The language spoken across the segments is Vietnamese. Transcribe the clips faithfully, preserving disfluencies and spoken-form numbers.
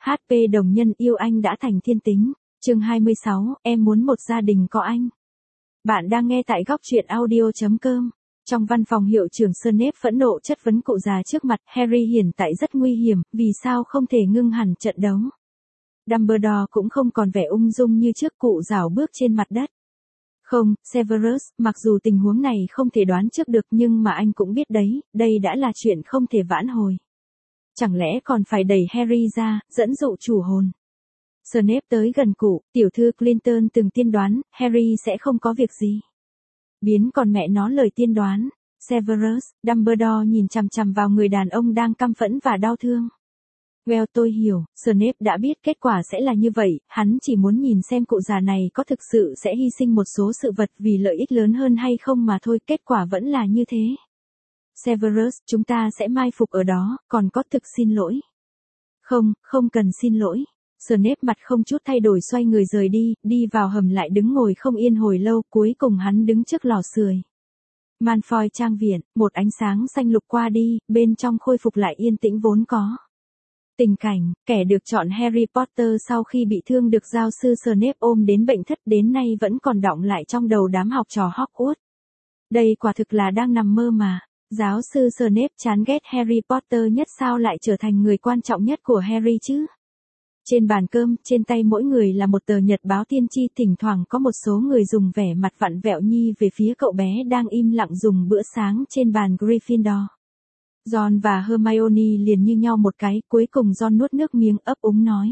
hát pê đồng nhân yêu anh đã thành thiên tính. Chương hai mươi sáu, em muốn một gia đình có anh. Bạn đang nghe tại góc truyện audio chấm com. Trong văn phòng hiệu trưởng Snape phẫn nộ chất vấn cụ già trước mặt, Harry hiện tại rất nguy hiểm, vì sao không thể ngưng hẳn trận đấu. Dumbledore cũng không còn vẻ ung dung như trước, cụ rảo bước trên mặt đất. Không, Severus, mặc dù tình huống này không thể đoán trước được nhưng mà anh cũng biết đấy, đây đã là chuyện không thể vãn hồi. Chẳng lẽ còn phải đẩy Harry ra, dẫn dụ chủ hồn. Snape tới gần cụ, tiểu thư Clinton từng tiên đoán, Harry sẽ không có việc gì. Biến còn mẹ nó lời tiên đoán. Severus, Dumbledore nhìn chằm chằm vào người đàn ông đang căm phẫn và đau thương. Well, tôi hiểu, Snape đã biết kết quả sẽ là như vậy, hắn chỉ muốn nhìn xem cụ già này có thực sự sẽ hy sinh một số sự vật vì lợi ích lớn hơn hay không mà thôi, kết quả vẫn là như thế. Severus, chúng ta sẽ mai phục ở đó, còn có thực xin lỗi. Không, không cần xin lỗi. Snape mặt không chút thay đổi xoay người rời đi, đi vào hầm lại đứng ngồi không yên hồi lâu, cuối cùng hắn đứng trước lò sưởi. Malfoy trang viện, một ánh sáng xanh lục qua đi, bên trong khôi phục lại yên tĩnh vốn có. Tình cảnh, kẻ được chọn Harry Potter sau khi bị thương được giáo sư Snape ôm đến bệnh thất đến nay vẫn còn đọng lại trong đầu đám học trò Hogwarts. Đây quả thực là đang nằm mơ mà. Giáo sư Snape chán ghét Harry Potter nhất sao lại trở thành người quan trọng nhất của Harry chứ? Trên bàn cơm, trên tay mỗi người là một tờ nhật báo tiên tri, thỉnh thoảng có một số người dùng vẻ mặt vặn vẹo nhi về phía cậu bé đang im lặng dùng bữa sáng trên bàn Gryffindor. Ron và Hermione liền như nhau một cái, cuối cùng Ron nuốt nước miếng ấp úng nói.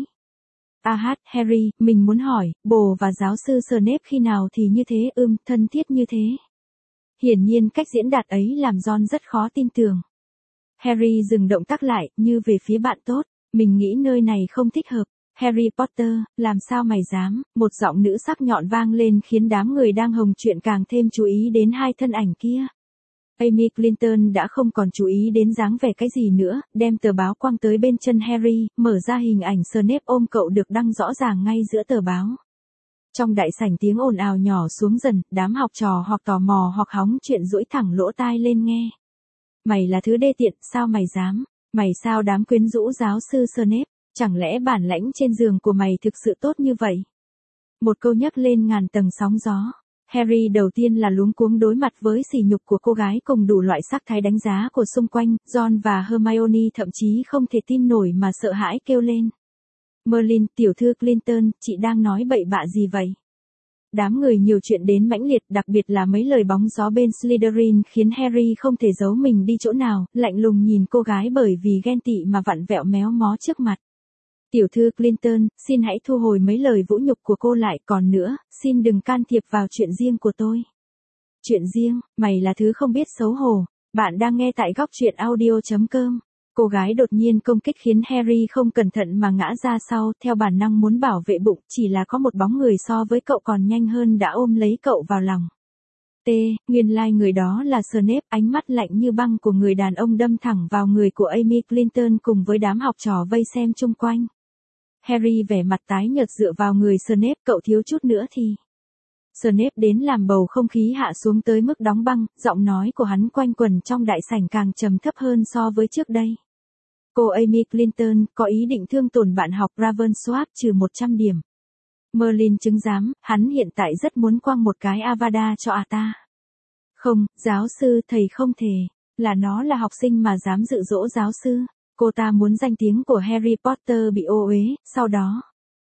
À hát, Harry, mình muốn hỏi, bồ và giáo sư Snape khi nào thì như thế, ưm, thân thiết như thế. Hiển nhiên cách diễn đạt ấy làm Ron rất khó tin tưởng. Harry dừng động tác lại, như về phía bạn tốt, mình nghĩ nơi này không thích hợp. Harry Potter, làm sao mày dám, một giọng nữ sắc nhọn vang lên khiến đám người đang hồng chuyện càng thêm chú ý đến hai thân ảnh kia. Amy Clinton đã không còn chú ý đến dáng vẻ cái gì nữa, đem tờ báo quăng tới bên chân Harry, mở ra hình ảnh Snape ôm cậu được đăng rõ ràng ngay giữa tờ báo. Trong đại sảnh tiếng ồn ào nhỏ xuống dần, đám học trò hoặc tò mò hoặc hóng chuyện duỗi thẳng lỗ tai lên nghe. Mày là thứ đê tiện, sao mày dám? Mày sao dám quyến rũ giáo sư Snape? Chẳng lẽ bản lãnh trên giường của mày thực sự tốt như vậy? Một câu nhấc lên ngàn tầng sóng gió. Harry đầu tiên là luống cuống đối mặt với sỉ nhục của cô gái cùng đủ loại sắc thái đánh giá của xung quanh, Ron và Hermione thậm chí không thể tin nổi mà sợ hãi kêu lên. Merlin, tiểu thư Clinton, chị đang nói bậy bạ gì vậy? Đám người nhiều chuyện đến mãnh liệt, đặc biệt là mấy lời bóng gió bên Slytherin khiến Harry không thể giấu mình đi chỗ nào, lạnh lùng nhìn cô gái bởi vì ghen tị mà vặn vẹo méo mó trước mặt. Tiểu thư Clinton, xin hãy thu hồi mấy lời vũ nhục của cô lại, còn nữa, xin đừng can thiệp vào chuyện riêng của tôi. Chuyện riêng, mày là thứ không biết xấu hổ. Bạn đang nghe tại góc truyện audio chấm com. Cô gái đột nhiên công kích khiến Harry không cẩn thận mà ngã ra sau, theo bản năng muốn bảo vệ bụng, chỉ là có một bóng người so với cậu còn nhanh hơn đã ôm lấy cậu vào lòng. T, nguyên lai like người đó là Snape, ánh mắt lạnh như băng của người đàn ông đâm thẳng vào người của Amy Clinton cùng với đám học trò vây xem chung quanh. Harry vẻ mặt tái nhợt dựa vào người Snape, cậu thiếu chút nữa thì... Snape đến làm bầu không khí hạ xuống tới mức đóng băng, giọng nói của hắn quanh quẩn trong đại sảnh càng trầm thấp hơn so với trước đây. Cô Amy Clinton có ý định thương tổn bạn học Ravensworth trừ một trăm điểm. Merlin chứng giám, hắn hiện tại rất muốn quăng một cái Avada cho à ta. Không, giáo sư, thầy không thể, là nó là học sinh mà dám dụ dỗ giáo sư. Cô ta muốn danh tiếng của Harry Potter bị ô uế, sau đó.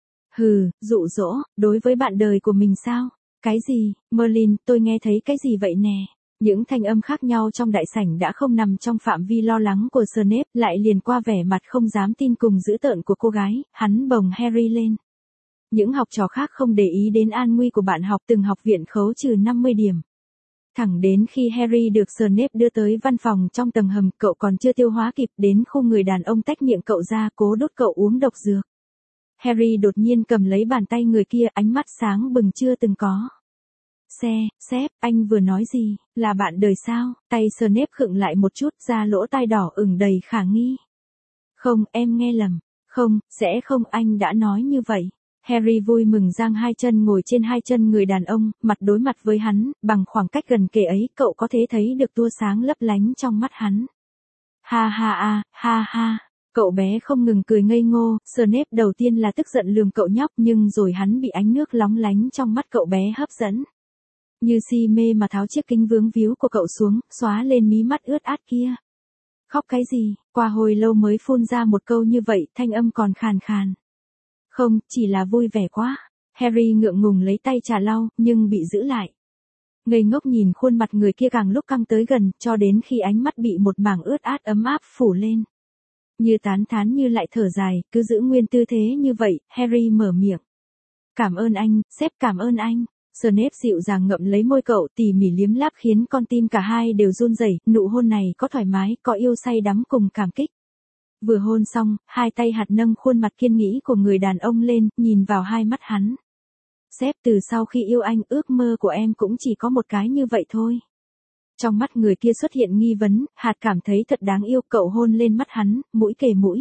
Hừ, dụ dỗ, đối với bạn đời của mình sao? Cái gì, Merlin, tôi nghe thấy cái gì vậy nè? Những thanh âm khác nhau trong đại sảnh đã không nằm trong phạm vi lo lắng của Snape, lại liền qua vẻ mặt không dám tin cùng dữ tợn của cô gái, hắn bồng Harry lên. Những học trò khác không để ý đến an nguy của bạn học từng học viện khấu trừ năm mươi điểm. Thẳng đến khi Harry được Snape đưa tới văn phòng trong tầng hầm, cậu còn chưa tiêu hóa kịp, đến khu người đàn ông tách miệng cậu ra cố đốt cậu uống độc dược. Harry đột nhiên cầm lấy bàn tay người kia, ánh mắt sáng bừng chưa từng có. Xe, sếp, anh vừa nói gì, là bạn đời sao? Tay Snape khựng lại một chút, ra lỗ tai đỏ ửng đầy khả nghi. Không, em nghe lầm. Không, sẽ không, anh đã nói như vậy. Harry vui mừng giang hai chân ngồi trên hai chân người đàn ông, mặt đối mặt với hắn, bằng khoảng cách gần kề ấy, cậu có thể thấy được tua sáng lấp lánh trong mắt hắn. Ha ha a, ha ha. Cậu bé không ngừng cười ngây ngô, Snape đầu tiên là tức giận lườm cậu nhóc nhưng rồi hắn bị ánh nước lóng lánh trong mắt cậu bé hấp dẫn. Như si mê mà tháo chiếc kính vướng víu của cậu xuống, xóa lên mí mắt ướt át kia. Khóc cái gì, qua hồi lâu mới phun ra một câu như vậy, thanh âm còn khàn khàn. Không, chỉ là vui vẻ quá. Harry ngượng ngùng lấy tay trà lau, nhưng bị giữ lại. Ngây ngốc nhìn khuôn mặt người kia càng lúc căng tới gần, cho đến khi ánh mắt bị một mảng ướt át ấm áp phủ lên. Như tán thán như lại thở dài, cứ giữ nguyên tư thế như vậy, Harry mở miệng. Cảm ơn anh, sếp cảm ơn anh. Snape dịu dàng ngậm lấy môi cậu tỉ mỉ liếm láp khiến con tim cả hai đều run rẩy, nụ hôn này có thoải mái, có yêu say đắm cùng cảm kích. Vừa hôn xong, hai tay hạt nâng khuôn mặt kiên nghĩ của người đàn ông lên, nhìn vào hai mắt hắn. Sếp, từ sau khi yêu anh, ước mơ của em cũng chỉ có một cái như vậy thôi. Trong mắt người kia xuất hiện nghi vấn, hạt cảm thấy thật đáng yêu, cậu hôn lên mắt hắn, mũi kề mũi.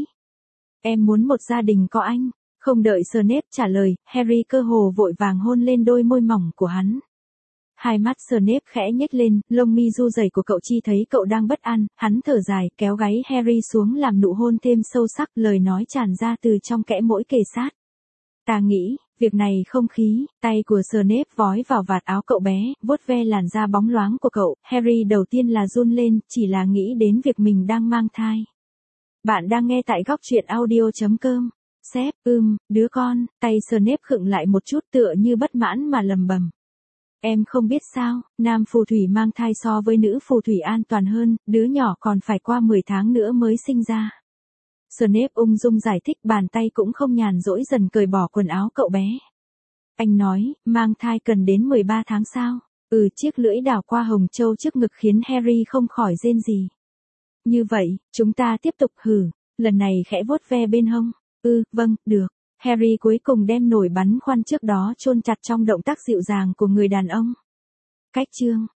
Em muốn một gia đình có anh. Không đợi Snape trả lời, Harry cơ hồ vội vàng hôn lên đôi môi mỏng của hắn. Hai mắt Snape khẽ nhếch lên, lông mi ru rẩy của cậu chi thấy cậu đang bất an, hắn thở dài, kéo gáy Harry xuống làm nụ hôn thêm sâu sắc, lời nói tràn ra từ trong kẽ mũi kề sát. Ta nghĩ, việc này không khí, tay của Snape vói vào vạt áo cậu bé, vuốt ve làn da bóng loáng của cậu, Harry đầu tiên là run lên, chỉ là nghĩ đến việc mình đang mang thai. Bạn đang nghe tại góc truyện audio chấm com. Sếp, ưm, đứa con, tay Snape khựng lại một chút tựa như bất mãn mà lầm bầm. Em không biết sao, nam phù thủy mang thai so với nữ phù thủy an toàn hơn, đứa nhỏ còn phải qua mười tháng nữa mới sinh ra. Snape ung dung giải thích, bàn tay cũng không nhàn rỗi dần cởi bỏ quần áo cậu bé. Anh nói, mang thai cần đến mười ba tháng sao? Ừ, chiếc lưỡi đảo qua hồng châu trước ngực khiến Harry không khỏi rên gì. Như vậy, chúng ta tiếp tục hử, lần này khẽ vuốt ve bên hông. Ừ, vâng, được. Harry cuối cùng đem nổi bắn khoăn trước đó chôn chặt trong động tác dịu dàng của người đàn ông. Cách chương